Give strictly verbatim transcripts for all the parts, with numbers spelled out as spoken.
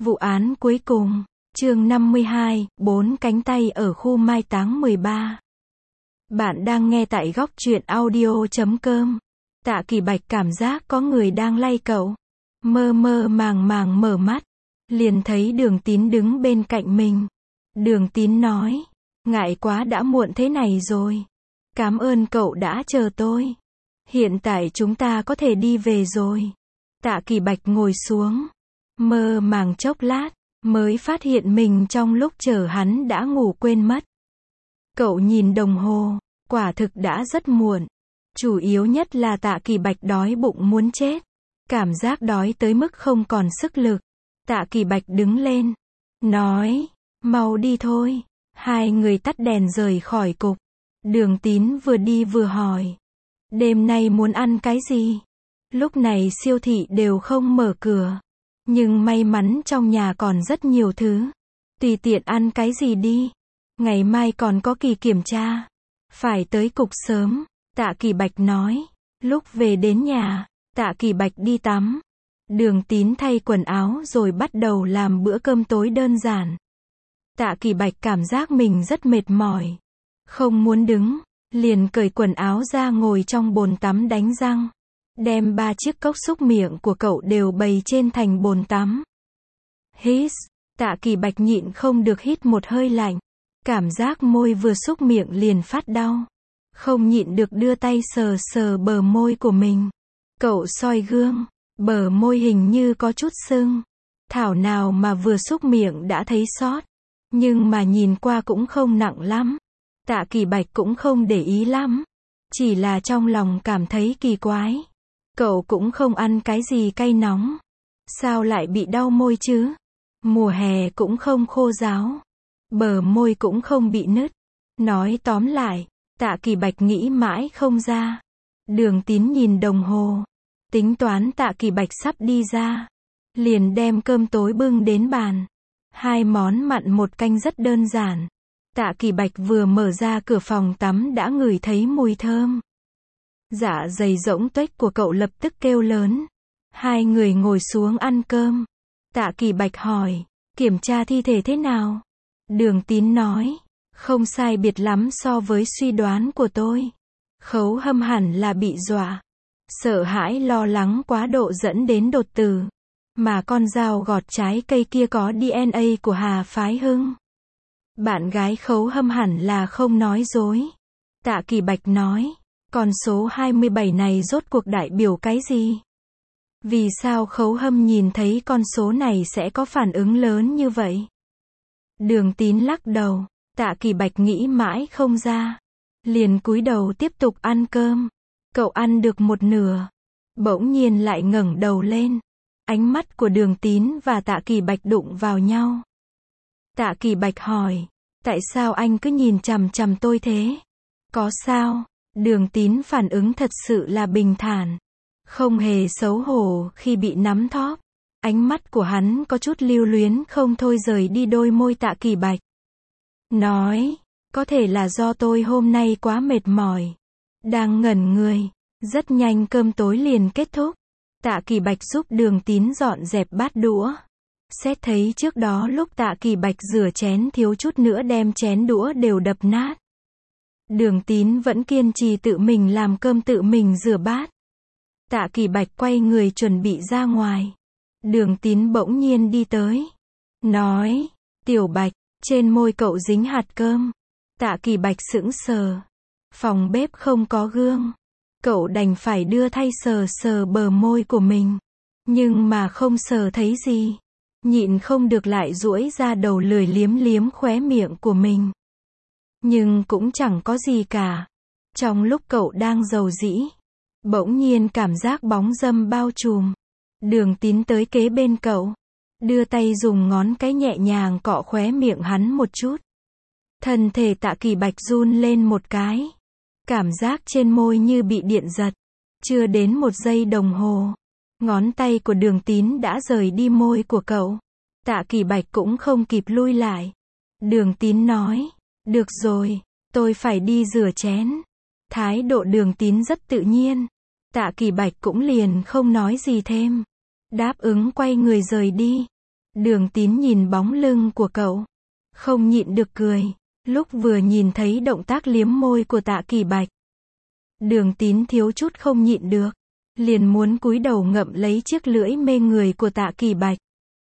Vụ án cuối cùng, chương năm mươi hai, bốn cánh tay ở khu mai táng mười ba. Bạn đang nghe tại góc truyện audio chấm com. Tạ Kỳ Bạch cảm giác có người đang lay cậu. Mơ mơ màng màng mở mắt, liền thấy Đường Tín đứng bên cạnh mình. Đường Tín nói, ngại quá đã muộn thế này rồi. Cảm ơn cậu đã chờ tôi. Hiện tại chúng ta có thể đi về rồi. Tạ Kỳ Bạch ngồi xuống, mơ màng chốc lát, mới phát hiện mình trong lúc chờ hắn đã ngủ quên mất. Cậu nhìn đồng hồ, quả thực đã rất muộn. Chủ yếu nhất là Tạ Kỳ Bạch đói bụng muốn chết. Cảm giác đói tới mức không còn sức lực. Tạ Kỳ Bạch đứng lên, nói, mau đi thôi. Hai người tắt đèn rời khỏi cục. Đường Tín vừa đi vừa hỏi, đêm nay muốn ăn cái gì? Lúc này siêu thị đều không mở cửa. Nhưng may mắn trong nhà còn rất nhiều thứ. Tùy tiện ăn cái gì đi. Ngày mai còn có kỳ kiểm tra. Phải tới cục sớm. Tạ Kỳ Bạch nói. Lúc về đến nhà, Tạ Kỳ Bạch đi tắm. Đường Tín thay quần áo rồi bắt đầu làm bữa cơm tối đơn giản. Tạ Kỳ Bạch cảm giác mình rất mệt mỏi. Không muốn đứng, liền cởi quần áo ra ngồi trong bồn tắm đánh răng. Đem ba chiếc cốc xúc miệng của cậu đều bày trên thành bồn tắm. Hít, Tạ Kỳ Bạch nhịn không được hít một hơi lạnh. Cảm giác môi vừa xúc miệng liền phát đau. Không nhịn được đưa tay sờ sờ bờ môi của mình. Cậu soi gương, bờ môi hình như có chút sưng. Thảo nào mà vừa xúc miệng đã thấy sót. Nhưng mà nhìn qua cũng không nặng lắm. Tạ Kỳ Bạch cũng không để ý lắm. Chỉ là trong lòng cảm thấy kỳ quái. Cậu cũng không ăn cái gì cay nóng. Sao lại bị đau môi chứ? Mùa hè cũng không khô ráo. Bờ môi cũng không bị nứt. Nói tóm lại, Tạ Kỳ Bạch nghĩ mãi không ra. Đường Tín nhìn đồng hồ. Tính toán Tạ Kỳ Bạch sắp đi ra. Liền đem cơm tối bưng đến bàn. Hai món mặn một canh rất đơn giản. Tạ Kỳ Bạch vừa mở ra cửa phòng tắm đã ngửi thấy mùi thơm. Dạ dày rỗng tuếch của cậu lập tức kêu lớn. Hai người ngồi xuống ăn cơm. Tạ Kỳ Bạch hỏi, kiểm tra thi thể thế nào? Đường Tín nói, không sai biệt lắm so với suy đoán của tôi. Khấu Hâm hẳn là bị dọa. Sợ hãi lo lắng quá độ dẫn đến đột tử. Mà con dao gọt trái cây kia có đê en a của Hà Phái Hưng. Bạn gái Khấu Hâm hẳn là không nói dối. Tạ Kỳ Bạch nói, con số hai mươi bảy này rốt cuộc đại biểu cái gì? Vì sao Khấu Hâm nhìn thấy con số này sẽ có phản ứng lớn như vậy? Đường Tín lắc đầu. Tạ Kỳ Bạch nghĩ mãi không ra. Liền cúi đầu tiếp tục ăn cơm. Cậu ăn được một nửa. Bỗng nhiên lại ngẩng đầu lên. Ánh mắt của Đường Tín và Tạ Kỳ Bạch đụng vào nhau. Tạ Kỳ Bạch hỏi, tại sao anh cứ nhìn chằm chằm tôi thế? Có sao? Đường Tín phản ứng thật sự là bình thản. Không hề xấu hổ khi bị nắm thóp. Ánh mắt của hắn có chút lưu luyến không thôi rời đi đôi môi Tạ Kỳ Bạch. Nói, có thể là do tôi hôm nay quá mệt mỏi. Đang ngẩn người. Rất nhanh cơm tối liền kết thúc. Tạ Kỳ Bạch giúp Đường Tín dọn dẹp bát đũa. Xét thấy trước đó lúc Tạ Kỳ Bạch rửa chén thiếu chút nữa đem chén đũa đều đập nát. Đường Tín vẫn kiên trì tự mình làm cơm tự mình rửa bát. Tạ Kỳ Bạch quay người chuẩn bị ra ngoài. Đường Tín bỗng nhiên đi tới. Nói, Tiểu Bạch, trên môi cậu dính hạt cơm. Tạ Kỳ Bạch sững sờ. Phòng bếp không có gương. Cậu đành phải đưa tay sờ sờ bờ môi của mình. Nhưng mà không sờ thấy gì. Nhịn không được lại duỗi ra đầu lười liếm liếm khóe miệng của mình. Nhưng cũng chẳng có gì cả. Trong lúc cậu đang rầu rĩ, bỗng nhiên cảm giác bóng dâm bao trùm. Đường Tín tới kế bên cậu. Đưa tay dùng ngón cái nhẹ nhàng cọ khóe miệng hắn một chút. Thân thể Tạ Kỳ Bạch run lên một cái. Cảm giác trên môi như bị điện giật. Chưa đến một giây đồng hồ. Ngón tay của Đường Tín đã rời đi môi của cậu. Tạ Kỳ Bạch cũng không kịp lui lại. Đường Tín nói, được rồi, tôi phải đi rửa chén. Thái độ Đường Tín rất tự nhiên. Tạ Kỳ Bạch cũng liền không nói gì thêm. Đáp ứng quay người rời đi. Đường Tín nhìn bóng lưng của cậu, không nhịn được cười, lúc vừa nhìn thấy động tác liếm môi của Tạ Kỳ Bạch. Đường Tín thiếu chút không nhịn được, liền muốn cúi đầu ngậm lấy chiếc lưỡi mê người của Tạ Kỳ Bạch.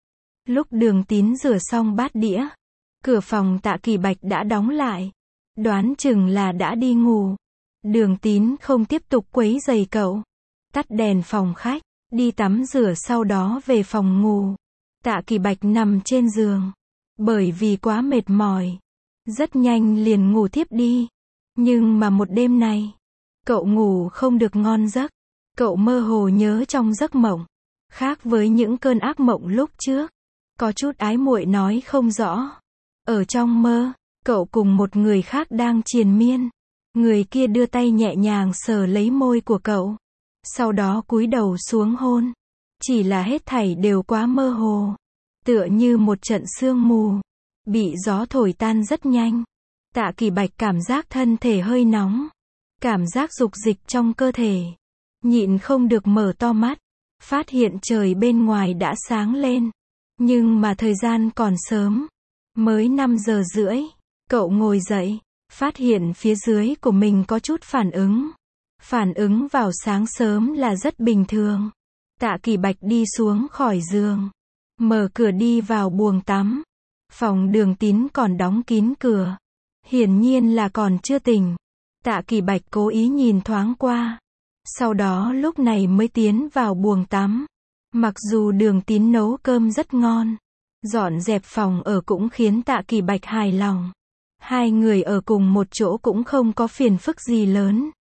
Lúc Đường Tín rửa xong bát đĩa, cửa phòng Tạ Kỳ Bạch đã đóng lại, đoán chừng là đã đi ngủ. Đường Tín không tiếp tục quấy rầy cậu, tắt đèn phòng khách, đi tắm rửa sau đó về phòng ngủ. Tạ Kỳ Bạch nằm trên giường, bởi vì quá mệt mỏi, rất nhanh liền ngủ thiếp đi. Nhưng mà một đêm này, cậu ngủ không được ngon giấc, cậu mơ hồ nhớ trong giấc mộng, khác với những cơn ác mộng lúc trước, có chút ái muội nói không rõ. Ở trong mơ, cậu cùng một người khác đang triền miên, người kia đưa tay nhẹ nhàng sờ lấy môi của cậu, sau đó cúi đầu xuống hôn. Chỉ là hết thảy đều quá mơ hồ, tựa như một trận sương mù, bị gió thổi tan rất nhanh. Tạ Kỳ Bạch cảm giác thân thể hơi nóng, cảm giác dục dịch trong cơ thể, nhịn không được mở to mắt, phát hiện trời bên ngoài đã sáng lên, nhưng mà thời gian còn sớm, mới năm giờ rưỡi. Cậu ngồi dậy, phát hiện phía dưới của mình có chút phản ứng. Phản ứng vào sáng sớm là rất bình thường. Tạ Kỳ Bạch đi xuống khỏi giường, mở cửa đi vào buồng tắm. Phòng Đường Tín còn đóng kín cửa, hiển nhiên là còn chưa tỉnh. Tạ Kỳ Bạch cố ý nhìn thoáng qua, sau đó lúc này mới tiến vào buồng tắm. Mặc dù Đường Tín nấu cơm rất ngon, dọn dẹp phòng ở cũng khiến Tạ Kỳ Bạch hài lòng. Hai người ở cùng một chỗ cũng không có phiền phức gì lớn.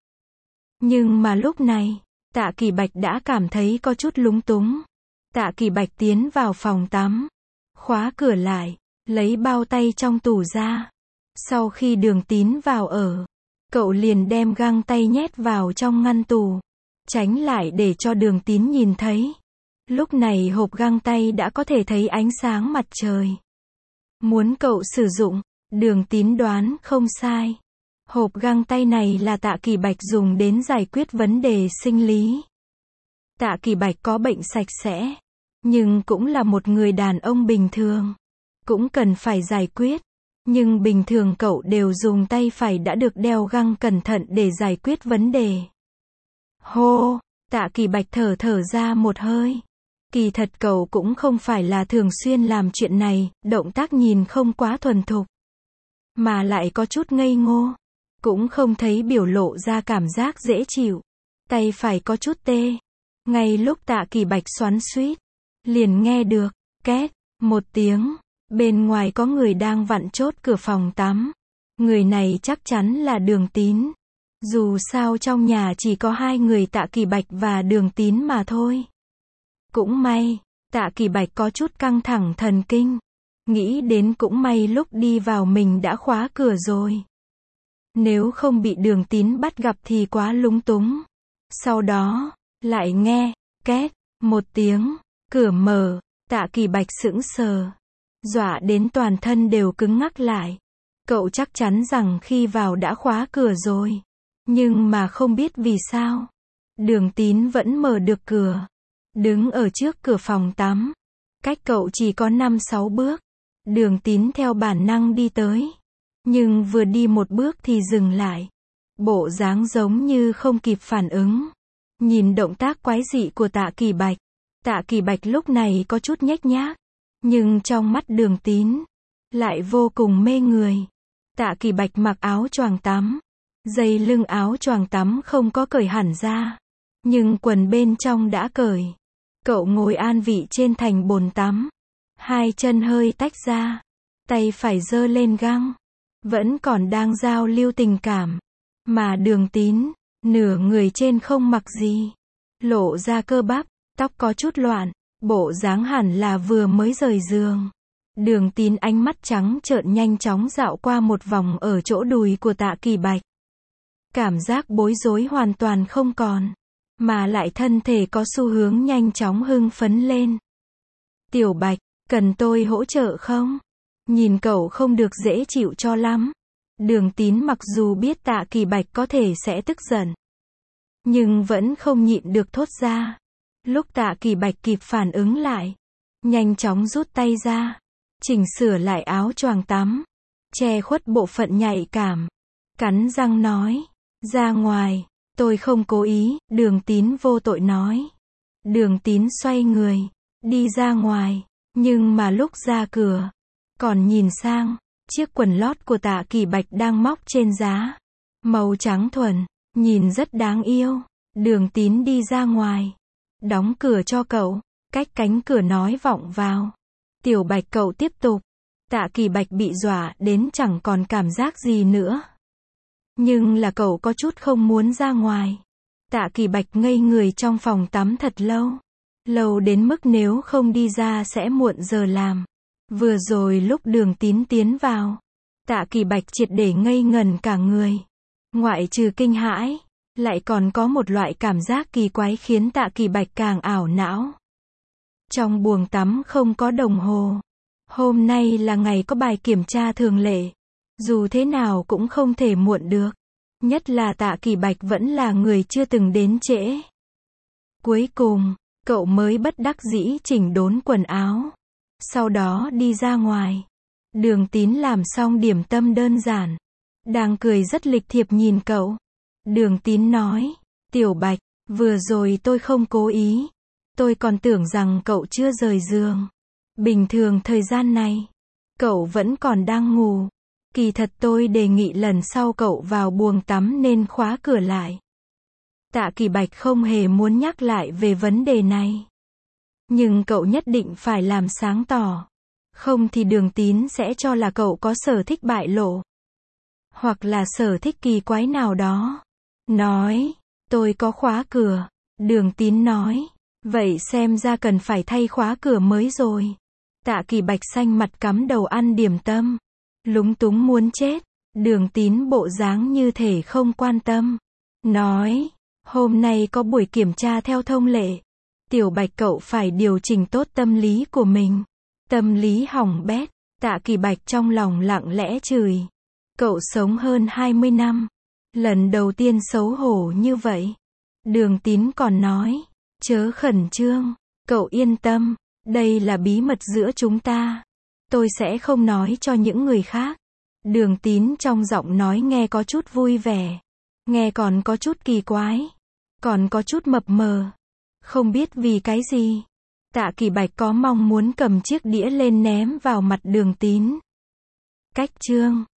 Nhưng mà lúc này, Tạ Kỳ Bạch đã cảm thấy có chút lúng túng. Tạ Kỳ Bạch tiến vào phòng tắm, khóa cửa lại, lấy bao tay trong tủ ra. Sau khi Đường Tín vào ở, cậu liền đem găng tay nhét vào trong ngăn tủ, tránh lại để cho Đường Tín nhìn thấy. Lúc này hộp găng tay đã có thể thấy ánh sáng mặt trời. Muốn cậu sử dụng, Đường Tín đoán không sai. Hộp găng tay này là Tạ Kỳ Bạch dùng đến giải quyết vấn đề sinh lý. Tạ Kỳ Bạch có bệnh sạch sẽ, nhưng cũng là một người đàn ông bình thường, cũng cần phải giải quyết. Nhưng bình thường cậu đều dùng tay phải đã được đeo găng cẩn thận để giải quyết vấn đề. Hô, Tạ Kỳ Bạch thở thở ra một hơi. Kỳ thật cậu cũng không phải là thường xuyên làm chuyện này, động tác nhìn không quá thuần thục, mà lại có chút ngây ngô, cũng không thấy biểu lộ ra cảm giác dễ chịu. Tay phải có chút tê. Ngay lúc Tạ Kỳ Bạch xoắn xuýt, liền nghe được, két, một tiếng, bên ngoài có người đang vặn chốt cửa phòng tắm. Người này chắc chắn là Đường Tín. Dù sao trong nhà chỉ có hai người Tạ Kỳ Bạch và Đường Tín mà thôi. Cũng may, Tạ Kỳ Bạch có chút căng thẳng thần kinh. Nghĩ đến cũng may lúc đi vào mình đã khóa cửa rồi. Nếu không bị Đường Tín bắt gặp thì quá lúng túng. Sau đó, lại nghe, két, một tiếng, cửa mở, Tạ Kỳ Bạch sững sờ. Dọa đến toàn thân đều cứng ngắc lại. Cậu chắc chắn rằng khi vào đã khóa cửa rồi. Nhưng mà không biết vì sao, Đường Tín vẫn mở được cửa. Đứng ở trước cửa phòng tắm, cách cậu chỉ có năm sáu bước. Đường Tín theo bản năng đi tới, nhưng vừa đi một bước thì dừng lại. Bộ dáng giống như không kịp phản ứng. Nhìn động tác quái dị của Tạ Kỳ Bạch, Tạ Kỳ Bạch lúc này có chút nhếch nhác, nhưng trong mắt Đường Tín lại vô cùng mê người. Tạ Kỳ Bạch mặc áo choàng tắm, dây lưng áo choàng tắm không có cởi hẳn ra, nhưng quần bên trong đã cởi. Cậu ngồi an vị trên thành bồn tắm, hai chân hơi tách ra, tay phải giơ lên găng, vẫn còn đang giao lưu tình cảm. Mà Đường Tín, nửa người trên không mặc gì, lộ ra cơ bắp, tóc có chút loạn, bộ dáng hẳn là vừa mới rời giường. Đường Tín ánh mắt trắng trợn nhanh chóng dạo qua một vòng ở chỗ đùi của Tạ Kỳ Bạch. Cảm giác bối rối hoàn toàn không còn, mà lại thân thể có xu hướng nhanh chóng hưng phấn lên. Tiểu Bạch, cần tôi hỗ trợ không? Nhìn cậu không được dễ chịu cho lắm. Đường Tín mặc dù biết Tạ Kỳ Bạch có thể sẽ tức giận, nhưng vẫn không nhịn được thốt ra. Lúc Tạ Kỳ Bạch kịp phản ứng lại, nhanh chóng rút tay ra, chỉnh sửa lại áo choàng tắm, che khuất bộ phận nhạy cảm, cắn răng nói, ra ngoài, tôi không cố ý, Đường Tín vô tội nói. Đường Tín xoay người, đi ra ngoài, nhưng mà lúc ra cửa, còn nhìn sang, chiếc quần lót của Tạ Kỳ Bạch đang móc trên giá, màu trắng thuần, nhìn rất đáng yêu. Đường Tín đi ra ngoài, đóng cửa cho cậu, cách cánh cửa nói vọng vào. Tiểu Bạch cậu tiếp tục. Tạ Kỳ Bạch bị dọa đến chẳng còn cảm giác gì nữa. Nhưng là cậu có chút không muốn ra ngoài. Tạ Kỳ Bạch ngây người trong phòng tắm thật lâu. Lâu đến mức nếu không đi ra sẽ muộn giờ làm. Vừa rồi lúc Đường Tín tiến vào, Tạ Kỳ Bạch triệt để ngây ngần cả người. Ngoại trừ kinh hãi, lại còn có một loại cảm giác kỳ quái khiến Tạ Kỳ Bạch càng ảo não. Trong buồng tắm không có đồng hồ. Hôm nay là ngày có bài kiểm tra thường lệ. Dù thế nào cũng không thể muộn được. Nhất là Tạ Kỳ Bạch vẫn là người chưa từng đến trễ. Cuối cùng, cậu mới bất đắc dĩ chỉnh đốn quần áo. Sau đó đi ra ngoài. Đường Tín làm xong điểm tâm đơn giản. Đang cười rất lịch thiệp nhìn cậu. Đường Tín nói, Tiểu Bạch, vừa rồi tôi không cố ý. Tôi còn tưởng rằng cậu chưa rời giường. Bình thường thời gian này, cậu vẫn còn đang ngủ. Kỳ thật tôi đề nghị lần sau cậu vào buồng tắm nên khóa cửa lại. Tạ Kỳ Bạch không hề muốn nhắc lại về vấn đề này. Nhưng cậu nhất định phải làm sáng tỏ. Không thì Đường Tín sẽ cho là cậu có sở thích bại lộ. Hoặc là sở thích kỳ quái nào đó. Nói, tôi có khóa cửa. Đường Tín nói, vậy xem ra cần phải thay khóa cửa mới rồi. Tạ Kỳ Bạch xanh mặt cắm đầu ăn điểm tâm. Lúng túng muốn chết. Đường Tín bộ dáng như thể không quan tâm. Nói, hôm nay có buổi kiểm tra theo thông lệ. Tiểu Bạch cậu phải điều chỉnh tốt tâm lý của mình. Tâm lý hỏng bét. Tạ Kỳ Bạch trong lòng lặng lẽ chửi. Cậu sống hơn hai mươi năm. Lần đầu tiên xấu hổ như vậy. Đường Tín còn nói, chớ khẩn trương. Cậu yên tâm. Đây là bí mật giữa chúng ta. Tôi sẽ không nói cho những người khác. Đường Tín trong giọng nói nghe có chút vui vẻ. Nghe còn có chút kỳ quái. Còn có chút mập mờ. Không biết vì cái gì. Tạ Kỳ Bạch có mong muốn cầm chiếc đĩa lên ném vào mặt Đường Tín. Cách chương